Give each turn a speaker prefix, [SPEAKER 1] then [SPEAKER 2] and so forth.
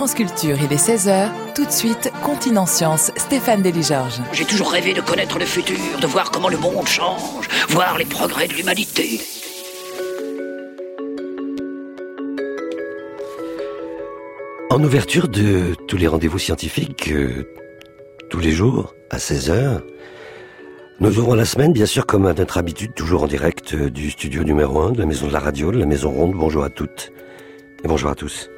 [SPEAKER 1] France Culture, il est 16h. Tout de suite, Continent Science, Stéphane Delis-Georges.
[SPEAKER 2] J'ai toujours rêvé de connaître le futur, de voir comment le monde change, voir les progrès de l'humanité.
[SPEAKER 3] En ouverture de tous les rendez-vous scientifiques, tous les jours, à 16h, nous aurons la semaine, bien sûr, comme à notre habitude, toujours en direct du studio numéro 1, de la Maison de la Radio, de la Maison Ronde. Bonjour à toutes et bonjour à tous.